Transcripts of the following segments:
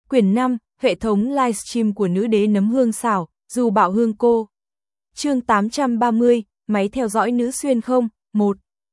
Quyển 5, hệ thống livestream của nữ đế nấm hương xào, dù bảo hương cô. Chương 830, máy theo dõi nữ xuyên không, 1.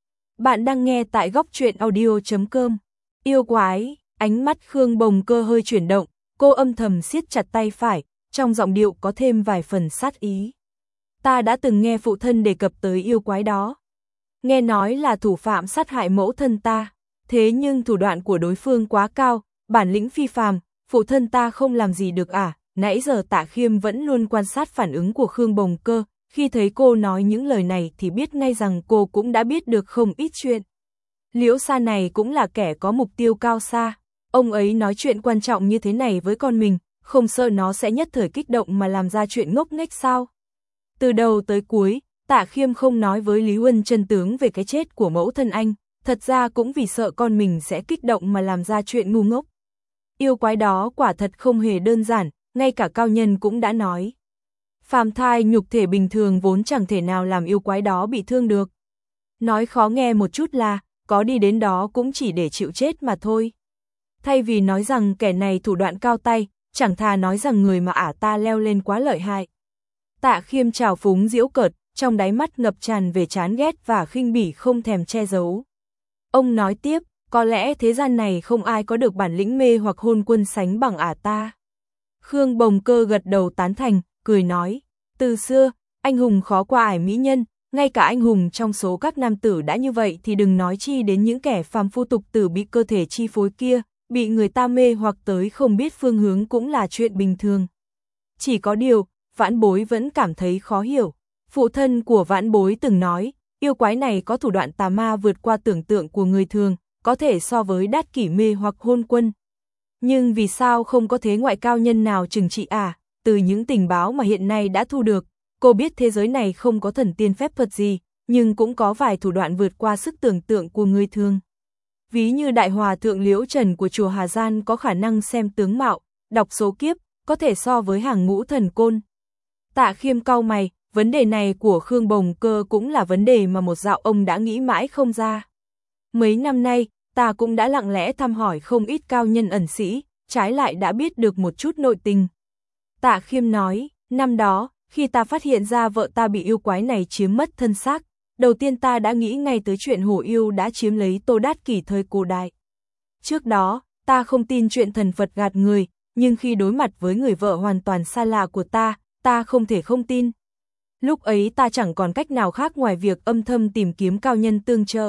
Bạn đang nghe tại góc truyện audio.com. Yêu quái, ánh mắt Khương Bồng Cơ hơi chuyển động, cô âm thầm siết chặt tay phải, trong giọng điệu có thêm vài phần sát ý. Ta đã từng nghe phụ thân đề cập tới yêu quái đó. Nghe nói là thủ phạm sát hại mẫu thân ta, thế nhưng thủ đoạn của đối phương quá cao, bản lĩnh phi phàm, phụ thân ta không làm gì được à? Nãy giờ Tạ Khiêm vẫn luôn quan sát phản ứng của Khương Bồng Cơ, khi thấy cô nói những lời này thì biết ngay rằng cô cũng đã biết được không ít chuyện. Liễu Sa này cũng là kẻ có mục tiêu cao xa, ông ấy nói chuyện quan trọng như thế này với con mình, không sợ nó sẽ nhất thời kích động mà làm ra chuyện ngốc nghếch sao? Từ đầu tới cuối, Tạ Khiêm không nói với Lý Huân chân tướng về cái chết của mẫu thân anh, thật ra cũng vì sợ con mình sẽ kích động mà làm ra chuyện ngu ngốc. Yêu quái đó quả thật không hề đơn giản, ngay cả cao nhân cũng đã nói. Phàm thai nhục thể bình thường vốn chẳng thể nào làm yêu quái đó bị thương được. Nói khó nghe một chút là, có đi đến đó cũng chỉ để chịu chết mà thôi. Thay vì nói rằng kẻ này thủ đoạn cao tay, chẳng thà nói rằng người mà ả ta leo lên quá lợi hại. Tạ Khiêm trào phúng giễu cợt, trong đáy mắt ngập tràn về chán ghét và khinh bỉ không thèm che giấu. Ông nói tiếp, có lẽ thế gian này không ai có được bản lĩnh mê hoặc hôn quân sánh bằng ả ta. Khương Bồng Cơ gật đầu tán thành, cười nói, từ xưa, anh hùng khó qua ải mỹ nhân, ngay cả anh hùng trong số các nam tử đã như vậy thì đừng nói chi đến những kẻ phàm phu tục tử bị cơ thể chi phối kia, bị người ta mê hoặc tới không biết phương hướng cũng là chuyện bình thường. Chỉ có điều, Vãn Bối vẫn cảm thấy khó hiểu. Phụ thân của Vãn Bối từng nói, yêu quái này có thủ đoạn tà ma vượt qua tưởng tượng của người thường, có thể so với đát kỷ mê hoặc hôn quân. Nhưng vì sao không có thế ngoại cao nhân nào trừng trị à? Từ những tình báo mà hiện nay đã thu được, cô biết thế giới này không có thần tiên phép thuật gì, nhưng cũng có vài thủ đoạn vượt qua sức tưởng tượng của người thường. Ví như Đại Hòa Thượng Liễu Trần của chùa Hà Gian có khả năng xem tướng mạo, đọc số kiếp, có thể so với hàng ngũ thần côn. Tạ Khiêm cau mày, vấn đề này của Khương Bồng Cơ cũng là vấn đề mà một dạo ông đã nghĩ mãi không ra. Mấy năm nay, ta cũng đã lặng lẽ thăm hỏi không ít cao nhân ẩn sĩ, trái lại đã biết được một chút nội tình. Tạ Khiêm nói, năm đó, khi ta phát hiện ra vợ ta bị yêu quái này chiếm mất thân xác, đầu tiên ta đã nghĩ ngay tới chuyện hổ yêu đã chiếm lấy Tô Đát Kỷ thời cổ đại. Trước đó, ta không tin chuyện thần Phật gạt người, nhưng khi đối mặt với người vợ hoàn toàn xa lạ của ta không thể không tin. Lúc ấy ta chẳng còn cách nào khác ngoài việc âm thầm tìm kiếm cao nhân tương trợ.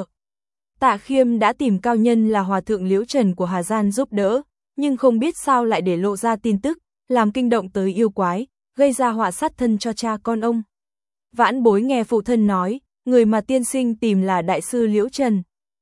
Tạ Khiêm đã tìm cao nhân là Hòa Thượng Liễu Trần của Hà Gian giúp đỡ, nhưng không biết sao lại để lộ ra tin tức, làm kinh động tới yêu quái, gây ra họa sát thân cho cha con ông. Vãn Bối nghe phụ thân nói, người mà tiên sinh tìm là Đại sư Liễu Trần.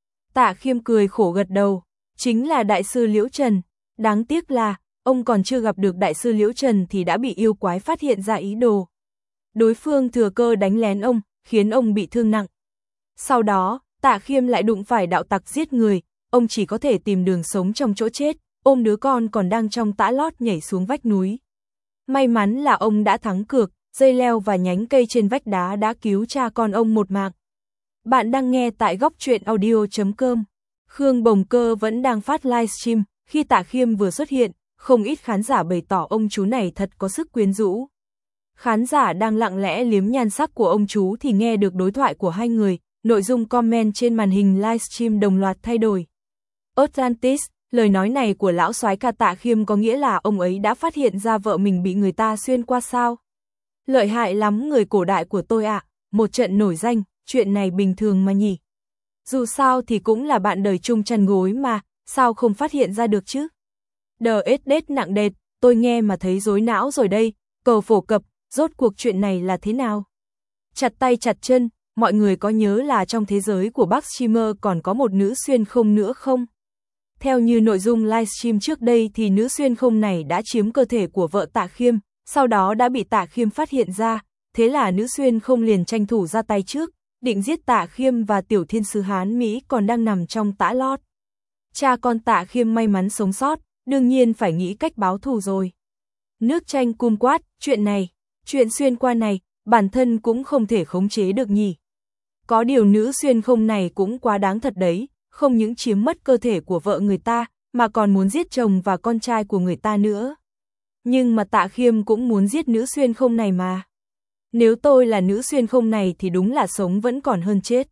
Tạ Khiêm cười khổ gật đầu, chính là Đại sư Liễu Trần, đáng tiếc là, ông còn chưa gặp được Đại sư Liễu Trần thì đã bị yêu quái phát hiện ra ý đồ. Đối phương thừa cơ đánh lén ông, khiến ông bị thương nặng. Sau đó, Tạ Khiêm lại đụng phải đạo tặc giết người, ông chỉ có thể tìm đường sống trong chỗ chết, ôm đứa con còn đang trong tã lót nhảy xuống vách núi. May mắn là ông đã thắng cược, dây leo và nhánh cây trên vách đá đã cứu cha con ông một mạng. Bạn đang nghe tại góc truyện audio.com. Khương Bồng Cơ vẫn đang phát livestream, khi Tạ Khiêm vừa xuất hiện, không ít khán giả bày tỏ ông chú này thật có sức quyến rũ. Khán giả đang lặng lẽ liếm nhan sắc của ông chú thì nghe được đối thoại của hai người, nội dung comment trên màn hình livestream đồng loạt thay đổi. Atlantis, lời nói này của lão soái ca Tạ Khiêm có nghĩa là ông ấy đã phát hiện ra vợ mình bị người ta xuyên qua sao? Lợi hại lắm người cổ đại của tôi ạ, một trận nổi danh, chuyện này bình thường mà nhỉ. Dù sao thì cũng là bạn đời chung chăn gối mà, sao không phát hiện ra được chứ? DSD nặng đệt, tôi nghe mà thấy rối não rồi đây, cầu phổ cập, rốt cuộc chuyện này là thế nào? Chặt tay chặt chân, mọi người có nhớ là trong thế giới của bác streamer còn có một nữ xuyên không nữa không? Theo như nội dung livestream trước đây thì nữ xuyên không này đã chiếm cơ thể của vợ Tạ Khiêm, sau đó đã bị Tạ Khiêm phát hiện ra, thế là nữ xuyên không liền tranh thủ ra tay trước, định giết Tạ Khiêm và tiểu thiên sứ Hán Mỹ còn đang nằm trong tã lót. Cha con Tạ Khiêm may mắn sống sót, đương nhiên phải nghĩ cách báo thù rồi. Nước chanh cum quát, chuyện xuyên qua này, bản thân cũng không thể khống chế được nhỉ. Có điều nữ xuyên không này cũng quá đáng thật đấy, không những chiếm mất cơ thể của vợ người ta, mà còn muốn giết chồng và con trai của người ta nữa. Nhưng mà Tạ Khiêm cũng muốn giết nữ xuyên không này mà. Nếu tôi là nữ xuyên không này thì đúng là sống vẫn còn hơn chết.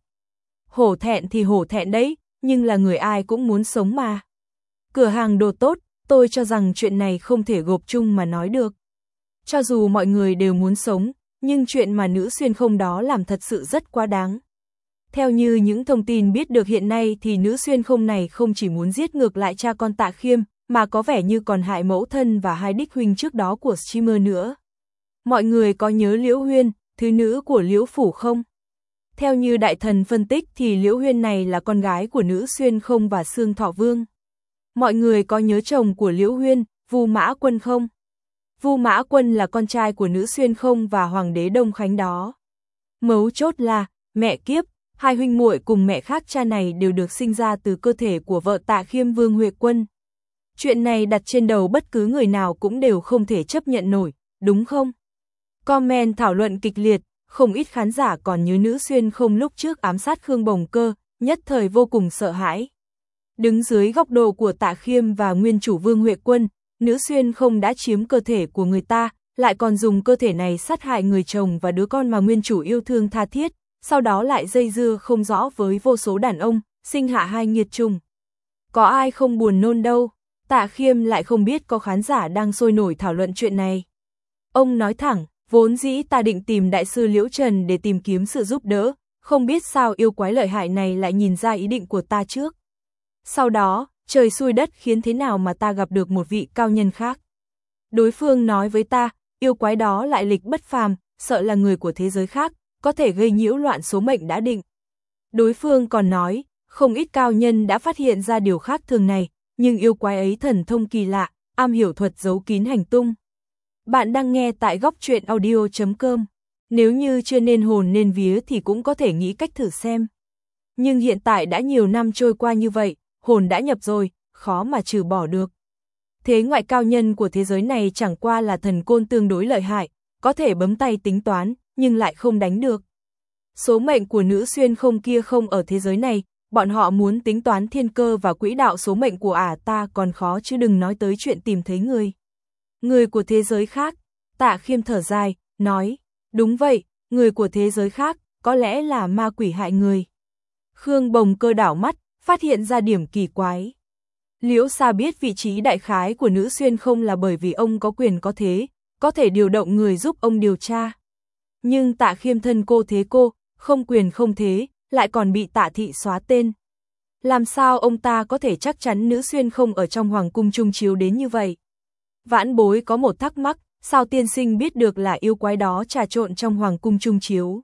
Hổ thẹn thì hổ thẹn đấy, nhưng là người ai cũng muốn sống mà. Cửa hàng đồ tốt, tôi cho rằng chuyện này không thể gộp chung mà nói được. Cho dù mọi người đều muốn sống, nhưng chuyện mà nữ xuyên không đó làm thật sự rất quá đáng. Theo như những thông tin biết được hiện nay thì nữ xuyên không này không chỉ muốn giết ngược lại cha con Tạ Khiêm, mà có vẻ như còn hại mẫu thân và hai đích huynh trước đó của streamer nữa. Mọi người có nhớ Liễu Huyên, thứ nữ của Liễu Phủ không? Theo như đại thần phân tích thì Liễu Huyên này là con gái của nữ xuyên không và Xương Thọ Vương. Mọi người có nhớ chồng của Liễu Huyên, Vu Mã Quân không? Vu Mã Quân là con trai của nữ xuyên không và hoàng đế Đông Khánh đó. Mấu chốt là, mẹ kiếp, hai huynh muội cùng mẹ khác cha này đều được sinh ra từ cơ thể của vợ Tạ Khiêm Vương Huệ Quân. Chuyện này đặt trên đầu bất cứ người nào cũng đều không thể chấp nhận nổi, đúng không? Comment thảo luận kịch liệt, không ít khán giả còn nhớ nữ xuyên không lúc trước ám sát Khương Bồng Cơ, nhất thời vô cùng sợ hãi. Đứng dưới góc độ của Tạ Khiêm và nguyên chủ Vương Huệ Quân, nữ xuyên không đã chiếm cơ thể của người ta, lại còn dùng cơ thể này sát hại người chồng và đứa con mà nguyên chủ yêu thương tha thiết, sau đó lại dây dưa không rõ với vô số đàn ông, sinh hạ hai nghiệt trùng. Có ai không buồn nôn đâu, Tạ Khiêm lại không biết có khán giả đang sôi nổi thảo luận chuyện này. Ông nói thẳng, vốn dĩ ta định tìm đại sư Liễu Trần để tìm kiếm sự giúp đỡ, không biết sao yêu quái lợi hại này lại nhìn ra ý định của ta trước. Sau đó, trời xui đất khiến thế nào mà ta gặp được một vị cao nhân khác. Đối phương nói với ta, yêu quái đó lại lịch bất phàm, sợ là người của thế giới khác, có thể gây nhiễu loạn số mệnh đã định. Đối phương còn nói, không ít cao nhân đã phát hiện ra điều khác thường này, nhưng yêu quái ấy thần thông kỳ lạ, am hiểu thuật giấu kín hành tung. Bạn đang nghe tại Góc Truyện Audio.com. Nếu như chưa nên hồn nên vía thì cũng có thể nghĩ cách thử xem. Nhưng hiện tại đã nhiều năm trôi qua như vậy, hồn đã nhập rồi, khó mà trừ bỏ được. Thế ngoại cao nhân của thế giới này chẳng qua là thần côn tương đối lợi hại, có thể bấm tay tính toán, nhưng lại không đánh được. Số mệnh của nữ xuyên không kia không ở thế giới này, bọn họ muốn tính toán thiên cơ và quỹ đạo số mệnh của ta còn khó chứ đừng nói tới chuyện tìm thấy người. Người của thế giới khác, Tạ Khiêm thở dài, nói, đúng vậy, người của thế giới khác, có lẽ là ma quỷ hại người. Khương Bồng Cơ đảo mắt, phát hiện ra điểm kỳ quái. Liễu Sa biết vị trí đại khái của nữ xuyên không là bởi vì ông có quyền có thế, có thể điều động người giúp ông điều tra. Nhưng Tạ Khiêm thân cô thế cô, không quyền không thế, lại còn bị Tạ Thị xóa tên. Làm sao ông ta có thể chắc chắn nữ xuyên không ở trong hoàng cung trung chiếu đến như vậy? Vãn bối có một thắc mắc, sao tiên sinh biết được là yêu quái đó trà trộn trong hoàng cung trung chiếu?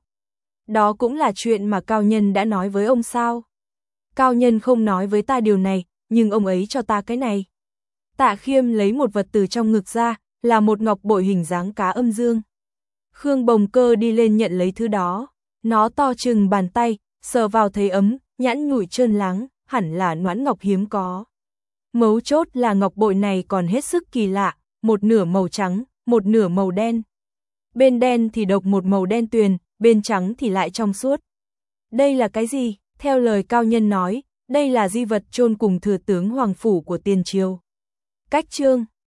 Đó cũng là chuyện mà cao nhân đã nói với ông sao? Cao nhân không nói với ta điều này, nhưng ông ấy cho ta cái này. Tạ Khiêm lấy một vật từ trong ngực ra, là một ngọc bội hình dáng cá âm dương. Khương Bồng Cơ đi lên nhận lấy thứ đó, nó to chừng bàn tay, sờ vào thấy ấm, nhẵn nhụi trơn láng, hẳn là noãn ngọc hiếm có. Mấu chốt là ngọc bội này còn hết sức kỳ lạ, một nửa màu trắng, một nửa màu đen. Bên đen thì độc một màu đen tuyền, bên trắng thì lại trong suốt. Đây là cái gì? Theo lời cao nhân nói, đây là di vật chôn cùng thừa tướng hoàng phủ của tiền triều. Cách chương